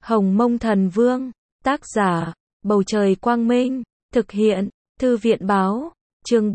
Hồng Mông Thần Vương, tác giả, Bầu Trời Quang Minh, thực hiện, Thư viện Báo, chương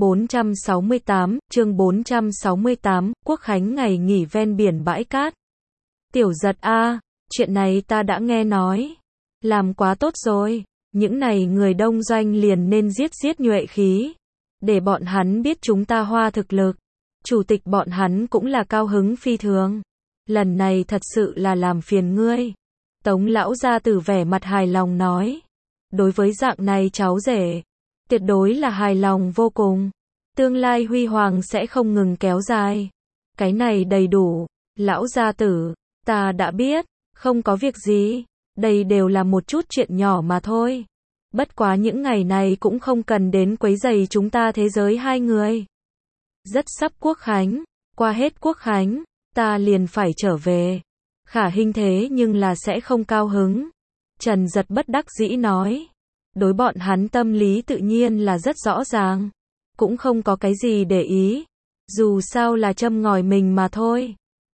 468, Quốc khánh ngày nghỉ ven biển bãi cát. Tiểu Giật a, chuyện này ta đã nghe nói. Làm quá tốt rồi, những này người đông doanh liền nên giết nhuệ khí. Để bọn hắn biết chúng ta hoa thực lực. Chủ tịch bọn hắn cũng là cao hứng phi thường. Lần này thật sự là làm phiền ngươi. Tống lão gia tử vẻ mặt hài lòng nói. Đối với dạng này cháu rể, tuyệt đối là hài lòng vô cùng. Tương lai huy hoàng sẽ không ngừng kéo dài. Cái này đầy đủ. Lão gia tử, ta đã biết, không có việc gì. Đây đều là một chút chuyện nhỏ mà thôi. Bất quá những ngày này cũng không cần đến quấy rầy chúng ta thế giới hai người. Rất sắp Quốc khánh, qua hết Quốc khánh, ta liền phải trở về. Khả Hinh thế nhưng là sẽ không cao hứng. Trần Giật bất đắc dĩ nói. Đối bọn hắn tâm lý tự nhiên là rất rõ ràng. Cũng không có cái gì để ý. Dù sao là châm ngòi mình mà thôi.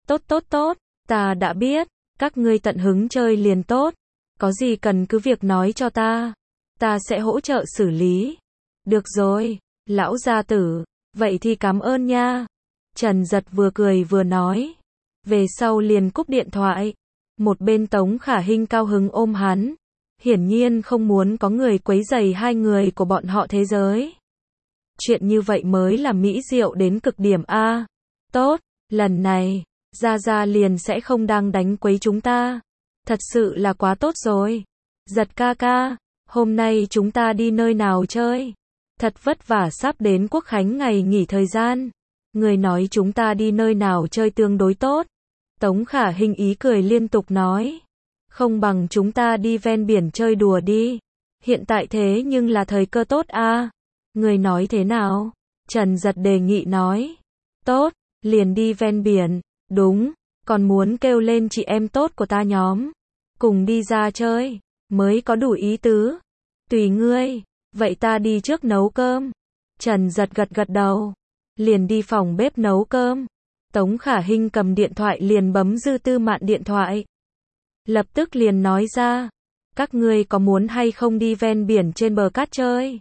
Tốt, ta đã biết. Các ngươi tận hứng chơi liền tốt. Có gì cần cứ việc nói cho ta. Ta sẽ hỗ trợ xử lý. Được rồi, lão gia tử. Vậy thì cảm ơn nha. Trần Giật vừa cười vừa nói. Về sau liền cúp điện thoại. Một bên Tống Khả Hinh cao hứng ôm hắn. Hiển nhiên không muốn có người quấy rầy hai người của bọn họ thế giới. Chuyện như vậy mới là mỹ diệu đến cực điểm a. Tốt, lần này, Gia liền sẽ không đang đánh quấy chúng ta. Thật sự là quá tốt rồi. Giật ca ca, hôm nay chúng ta đi nơi nào chơi? Thật vất vả sắp đến Quốc khánh ngày nghỉ thời gian. Người nói chúng ta đi nơi nào chơi tương đối tốt. Tống Khả Hinh ý cười liên tục nói. Không bằng chúng ta đi ven biển chơi đùa đi. Hiện tại thế nhưng là thời cơ tốt a. Người nói thế nào? Trần Giật đề nghị nói. Tốt, liền đi ven biển. Đúng, còn muốn kêu lên chị em tốt của ta nhóm. Cùng đi ra chơi, mới có đủ ý tứ. Tùy ngươi, vậy ta đi trước nấu cơm. Trần Giật gật đầu. Liền đi phòng bếp nấu cơm. Tống Khả Hinh cầm điện thoại liền bấm Dư Tư Mạn điện thoại. Lập tức liền nói ra. Các ngươi có muốn hay không đi ven biển trên bờ cát chơi?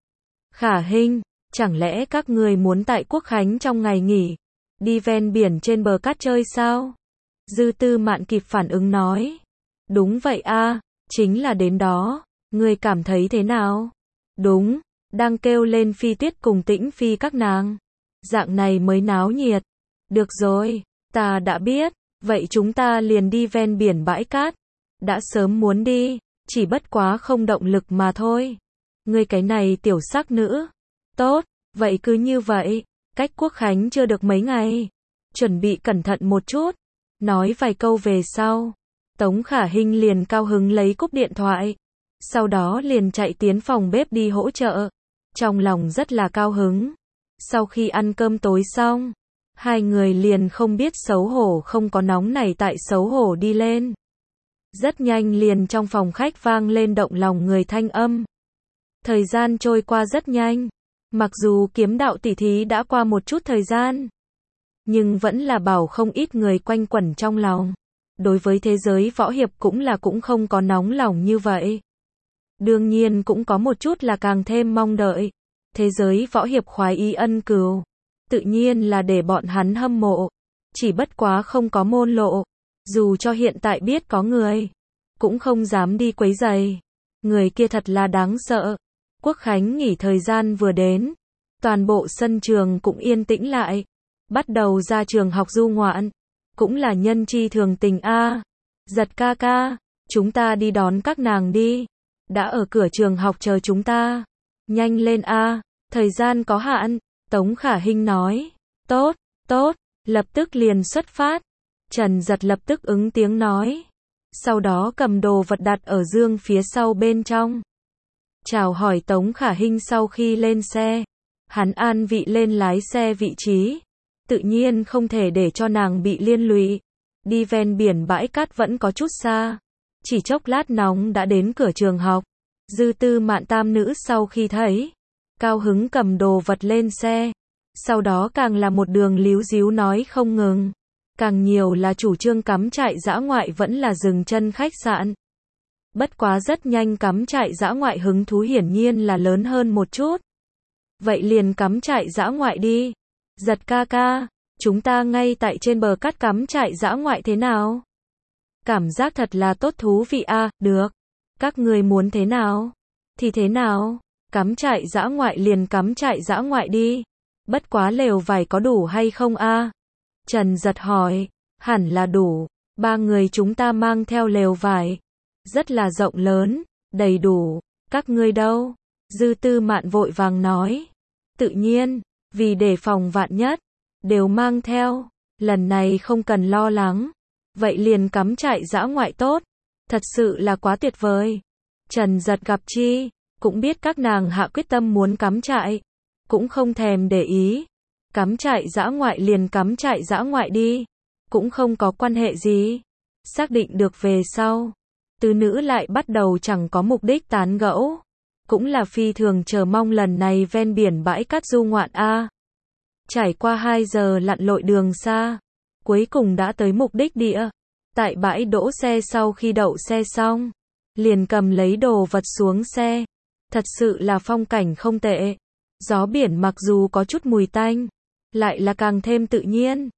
Khả Hinh, chẳng lẽ các ngươi muốn tại Quốc khánh trong ngày nghỉ, đi ven biển trên bờ cát chơi sao? Dư Tư Mạn kịp phản ứng nói. Đúng vậy a, chính là đến đó. Ngươi cảm thấy thế nào? Đúng, đang kêu lên Phi Tuyết cùng Tĩnh Phi các nàng. Dạng này mới náo nhiệt. Được rồi, ta đã biết. Vậy chúng ta liền đi ven biển bãi cát. Đã sớm muốn đi, chỉ bất quá không động lực mà thôi. Ngươi cái này tiểu sắc nữ. Tốt, vậy cứ như vậy. Cách Quốc khánh chưa được mấy ngày. Chuẩn bị cẩn thận một chút. Nói vài câu về sau. Tống Khả Hinh liền cao hứng lấy cúp điện thoại. Sau đó liền chạy tiến phòng bếp đi hỗ trợ. Trong lòng rất là cao hứng. Sau khi ăn cơm tối xong, hai người liền không biết xấu hổ không có nóng nảy tại xấu hổ đi lên. Rất nhanh liền trong phòng khách vang lên động lòng người thanh âm. Thời gian trôi qua rất nhanh. Mặc dù kiếm đạo tỉ thí đã qua một chút thời gian, nhưng vẫn là bảo không ít người quanh quẩn trong lòng. Đối với thế giới võ hiệp cũng không có nóng lòng như vậy. Đương nhiên cũng có một chút là càng thêm mong đợi. Thế giới võ hiệp khoái ý ân cừu. Tự nhiên là để bọn hắn hâm mộ. Chỉ bất quá không có môn lộ. Dù cho hiện tại biết có người, cũng không dám đi quấy rầy. Người kia thật là đáng sợ. Quốc khánh nghỉ thời gian vừa đến. Toàn bộ sân trường cũng yên tĩnh lại. Bắt đầu ra trường học du ngoạn. Cũng là nhân chi thường tình a. Giật ca ca, chúng ta đi đón các nàng đi. Đã ở cửa trường học chờ chúng ta. Nhanh lên a, thời gian có hạn. Tống Khả Hinh nói. Tốt, lập tức liền xuất phát. Trần Giật lập tức ứng tiếng nói. Sau đó cầm đồ vật đặt ở dương phía sau bên trong. Chào hỏi Tống Khả Hinh sau khi lên xe. Hắn an vị lên lái xe vị trí. Tự nhiên không thể để cho nàng bị liên lụy. Đi ven biển bãi cát vẫn có chút xa. Chỉ chốc lát nóng đã đến cửa trường học. Dư Tư Mạn tam nữ sau khi thấy, cao hứng cầm đồ vật lên xe. Sau đó càng là một đường líu díu nói không ngừng. Càng nhiều là chủ trương cắm trại dã ngoại vẫn là dừng chân khách sạn. Bất quá rất nhanh cắm trại dã ngoại hứng thú hiển nhiên là lớn hơn một chút. Vậy liền cắm trại dã ngoại đi. Giật ca ca, chúng ta ngay tại trên bờ cát cắm trại dã ngoại thế nào? Cảm giác thật là tốt thú vị a, được. Các người muốn thế nào? Thì thế nào? Cắm trại dã ngoại liền cắm trại dã ngoại đi. Bất quá lều vải có đủ hay không a? Trần Giật hỏi. Hẳn là đủ. 3 người chúng ta mang theo lều vải. Rất là rộng lớn, đầy đủ. Các ngươi đâu? Dư Tư Mạn vội vàng nói. Tự nhiên, vì đề phòng vạn nhất, đều mang theo. Lần này không cần lo lắng. Vậy liền cắm trại dã ngoại tốt. Thật sự là quá tuyệt vời. Trần Giật gặp chi, cũng biết các nàng hạ quyết tâm muốn cắm trại. Cũng không thèm để ý. Cắm trại dã ngoại liền cắm trại dã ngoại đi. Cũng không có quan hệ gì. Xác định được về sau. Tứ nữ lại bắt đầu chẳng có mục đích tán gẫu. Cũng là phi thường chờ mong lần này ven biển bãi cát du ngoạn a. Trải qua 2 giờ lặn lội đường xa. Cuối cùng đã tới mục đích địa. Tại bãi đỗ xe sau khi đậu xe xong. Liền cầm lấy đồ vật xuống xe. Thật sự là phong cảnh không tệ. Gió biển mặc dù có chút mùi tanh. Lại là càng thêm tự nhiên.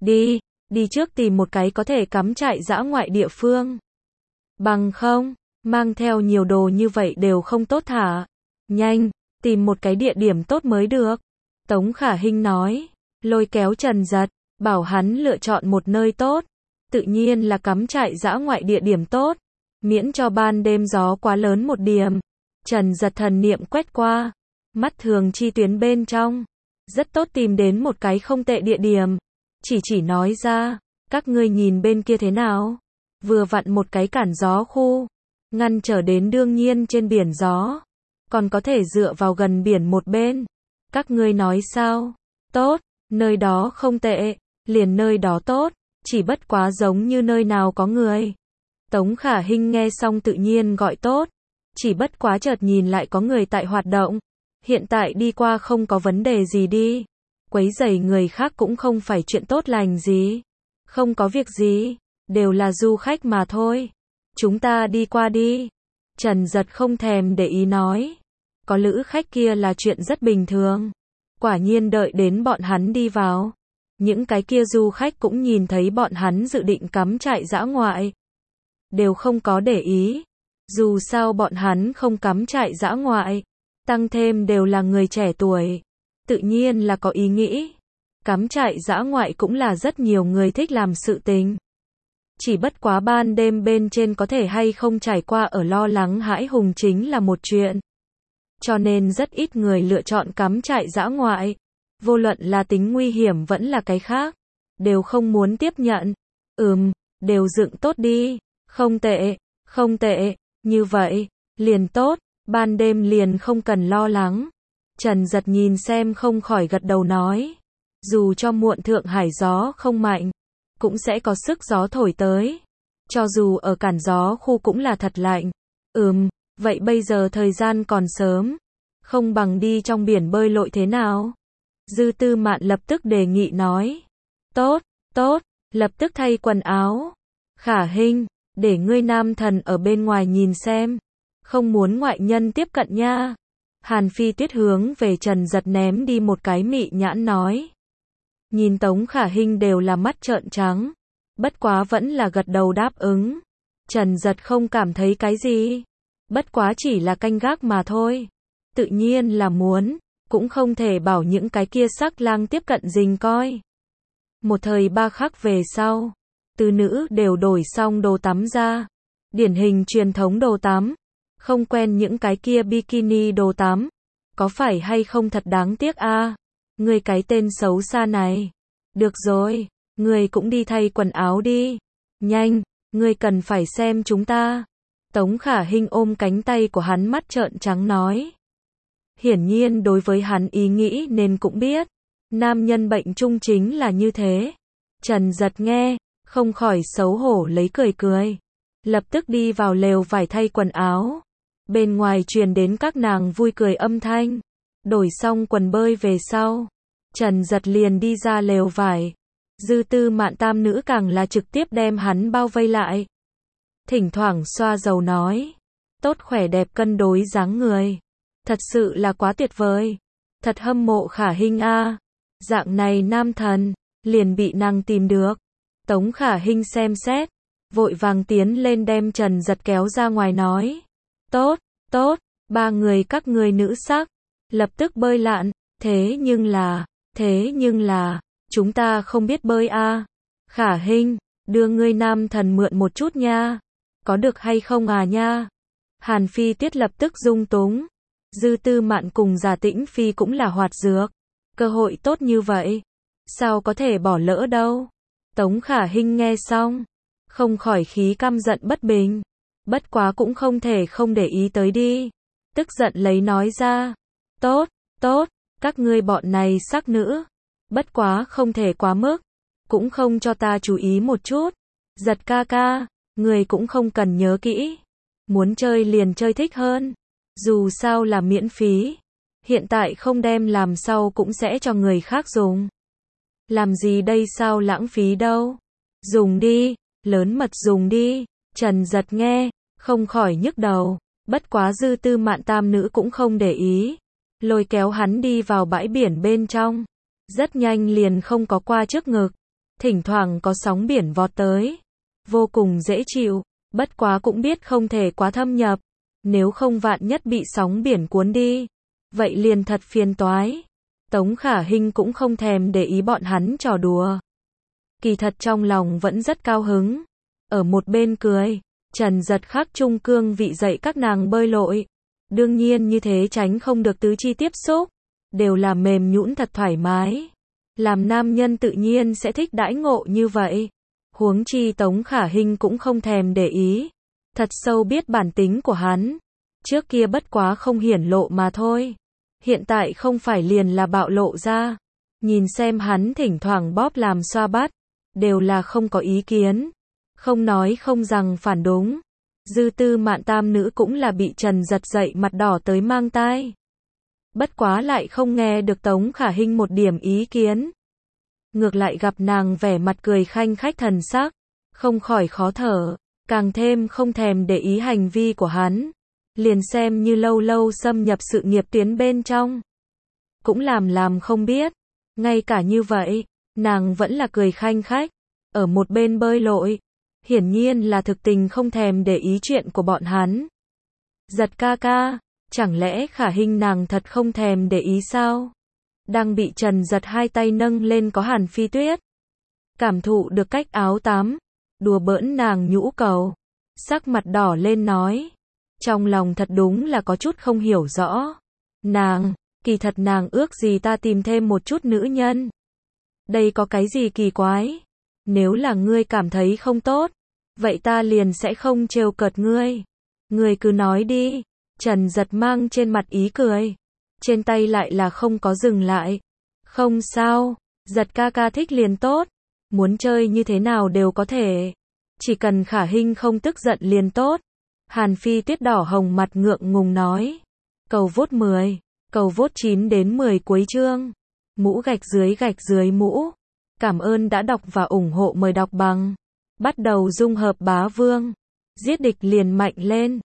Đi trước tìm một cái có thể cắm trại dã ngoại địa phương. Bằng không, mang theo nhiều đồ như vậy đều không tốt thả. Nhanh, tìm một cái địa điểm tốt mới được. Tống Khả Hinh nói, lôi kéo Trần Giật, bảo hắn lựa chọn một nơi tốt. Tự nhiên là cắm trại dã ngoại địa điểm tốt. Miễn cho ban đêm gió quá lớn một điểm. Trần Giật thần niệm quét qua. Mắt thường chi tuyến bên trong. Rất tốt tìm đến một cái không tệ địa điểm. Chỉ nói ra, các ngươi nhìn bên kia thế nào? Vừa vặn một cái cản gió khu. Ngăn trở đến đương nhiên trên biển gió. Còn có thể dựa vào gần biển một bên. Các ngươi nói sao? Tốt, nơi đó không tệ. Liền nơi đó tốt. Chỉ bất quá giống như nơi nào có người. Tống Khả Hinh nghe xong tự nhiên gọi tốt. Chỉ bất quá chợt nhìn lại có người tại hoạt động. Hiện tại đi qua không có vấn đề gì đi. Quấy rầy người khác cũng không phải chuyện tốt lành gì. Không có việc gì. Đều là du khách mà thôi. Chúng ta đi qua đi. Trần Giật không thèm để ý nói. Có lữ khách kia là chuyện rất bình thường. Quả nhiên đợi đến bọn hắn đi vào. Những cái kia du khách cũng nhìn thấy bọn hắn dự định cắm trại dã ngoại. Đều không có để ý. Dù sao bọn hắn không cắm trại dã ngoại. Tăng thêm đều là người trẻ tuổi. Tự nhiên là có ý nghĩ. Cắm trại dã ngoại cũng là rất nhiều người thích làm sự tình. Chỉ bất quá ban đêm bên trên có thể hay không trải qua ở lo lắng hãi hùng chính là một chuyện. Cho nên rất ít người lựa chọn cắm trại dã ngoại. Vô luận là tính nguy hiểm vẫn là cái khác. Đều không muốn tiếp nhận. Đều dựng tốt đi. Không tệ. Như vậy, liền tốt. Ban đêm liền không cần lo lắng. Trần Giật nhìn xem không khỏi gật đầu nói. Dù cho muộn Thượng Hải gió không mạnh. Cũng sẽ có sức gió thổi tới. Cho dù ở cản gió khu cũng là thật lạnh. Vậy bây giờ thời gian còn sớm. Không bằng đi trong biển bơi lội thế nào? Dư Tư Mạn lập tức đề nghị nói. Tốt, lập tức thay quần áo. Khả Hinh, để ngươi nam thần ở bên ngoài nhìn xem. Không muốn ngoại nhân tiếp cận nha. Hàn Phi Tuyết hướng về Trần Giật ném đi một cái mị nhãn nói. Nhìn Tống Khả Hinh đều là mắt trợn trắng. Bất quá vẫn là gật đầu đáp ứng. Trần Giật không cảm thấy cái gì. Bất quá chỉ là canh gác mà thôi. Tự nhiên là muốn. Cũng không thể bảo những cái kia sắc lang tiếp cận rình coi. Một thời 3 khắc về sau. Tứ nữ đều đổi xong đồ tắm ra. Điển hình truyền thống đồ tắm. Không quen những cái kia bikini đồ tắm. Có phải hay không thật đáng tiếc a? Ngươi cái tên xấu xa này. Được rồi, ngươi cũng đi thay quần áo đi. Nhanh, ngươi cần phải xem chúng ta. Tống Khả Hinh ôm cánh tay của hắn mắt trợn trắng nói. Hiển nhiên đối với hắn ý nghĩ nên cũng biết. Nam nhân bệnh chung chính là như thế. Trần Giật nghe, không khỏi xấu hổ lấy cười. Lập tức đi vào lều vải thay quần áo. Bên ngoài truyền đến các nàng vui cười âm thanh. Đổi xong quần bơi về sau. Trần Giật liền đi ra lều vải. Dư Tư Mạn tam nữ càng là trực tiếp đem hắn bao vây lại. thỉnh thoảng xoa dầu nói. Tốt khỏe đẹp cân đối dáng người. Thật sự là quá tuyệt vời. Thật hâm mộ Khả Hinh a. Dạng này nam thần, liền bị nàng tìm được. Tống Khả Hinh xem xét, vội vàng tiến lên đem Trần Giật kéo ra ngoài nói. Tốt, tốt, ba người các ngươi nữ sắc, lập tức bơi lặn, thế nhưng là, chúng ta không biết bơi a. Khả Hinh, đưa ngươi nam thần mượn một chút nha. Có được hay không à nha? Hàn Phi Tuyết lập tức dung túng. Dư Tư Mạn cùng Giả Tĩnh Phi cũng là hoạt dược. Cơ hội tốt như vậy, sao có thể bỏ lỡ đâu? Tống Khả Hinh nghe xong, không khỏi khí căm giận bất bình. Bất quá cũng không thể không để ý tới đi. Tức giận lấy nói ra. Tốt, tốt, các ngươi bọn này sắc nữ. Bất quá không thể quá mức. Cũng không cho ta chú ý một chút. Giật ca ca, người cũng không cần nhớ kỹ. Muốn chơi liền chơi thích hơn. Dù sao là miễn phí. Hiện tại không đem làm sau cũng sẽ cho người khác dùng. Làm gì đây sao lãng phí đâu. Dùng đi, lớn mật dùng đi. Trần Giật nghe, không khỏi nhức đầu. Bất quá Dư Tư Mạn tam nữ cũng không để ý. Lôi kéo hắn đi vào bãi biển bên trong. Rất nhanh liền không có qua trước ngực. Thỉnh thoảng có sóng biển vọt tới. Vô cùng dễ chịu. Bất quá cũng biết không thể quá thâm nhập. Nếu không vạn nhất bị sóng biển cuốn đi. Vậy liền thật phiền toái. Tống Khả Hinh cũng không thèm để ý bọn hắn trò đùa. Kỳ thật trong lòng vẫn rất cao hứng. Ở một bên cười. Trần Giật khắc trung cương vị dạy các nàng bơi lội. Đương nhiên như thế tránh không được tứ chi tiếp xúc. Đều là mềm nhũn thật thoải mái. Làm nam nhân tự nhiên sẽ thích đãi ngộ như vậy. Huống chi Tống Khả Hinh cũng không thèm để ý. Thật sâu biết bản tính của hắn. Trước kia bất quá không hiển lộ mà thôi. Hiện tại không phải liền là bạo lộ ra. Nhìn xem hắn thỉnh thoảng bóp làm xoa bát. Đều là không có ý kiến. Không nói không rằng phản đúng. Dư Tư Mạn tam nữ cũng là bị Trần Giật dậy mặt đỏ tới mang tai. Bất quá lại không nghe được Tống Khả Hinh một điểm ý kiến. Ngược lại gặp nàng vẻ mặt cười khanh khách thần sắc. Không khỏi khó thở. Càng thêm không thèm để ý hành vi của hắn. Liền xem như lâu lâu xâm nhập sự nghiệp tiến bên trong. Cũng làm không biết. Ngay cả như vậy, nàng vẫn là cười khanh khách. Ở một bên bơi lội. Hiển nhiên là thực tình không thèm để ý chuyện của bọn hắn. Giật ca ca, chẳng lẽ Khả Hinh nàng thật không thèm để ý sao? Đang bị Trần Giật hai tay nâng lên có Hàn Phi Tuyết. Cảm thụ được cách áo tắm. Đùa bỡn nàng nhũ cầu. Sắc mặt đỏ lên nói. Trong lòng thật đúng là có chút không hiểu rõ. Nàng, kỳ thật nàng ước gì ta tìm thêm một chút nữ nhân. Đây có cái gì kỳ quái? Nếu là ngươi cảm thấy không tốt, vậy ta liền sẽ không trêu cợt ngươi. Ngươi cứ nói đi. Trần Giật mang trên mặt ý cười. Trên tay lại là không có dừng lại. Không sao, Giật ca ca thích liền tốt. Muốn chơi như thế nào đều có thể. Chỉ cần Khả Hinh không tức giận liền tốt. Hàn Phi Tuyết đỏ hồng mặt ngượng ngùng nói. Cầu vote 10, cầu vote 9 đến 10 cuối chương. Mũ gạch dưới mũ. Cảm ơn đã đọc và ủng hộ, mời đọc bằng. Bắt đầu dung hợp bá vương. Giết địch liền mạnh lên.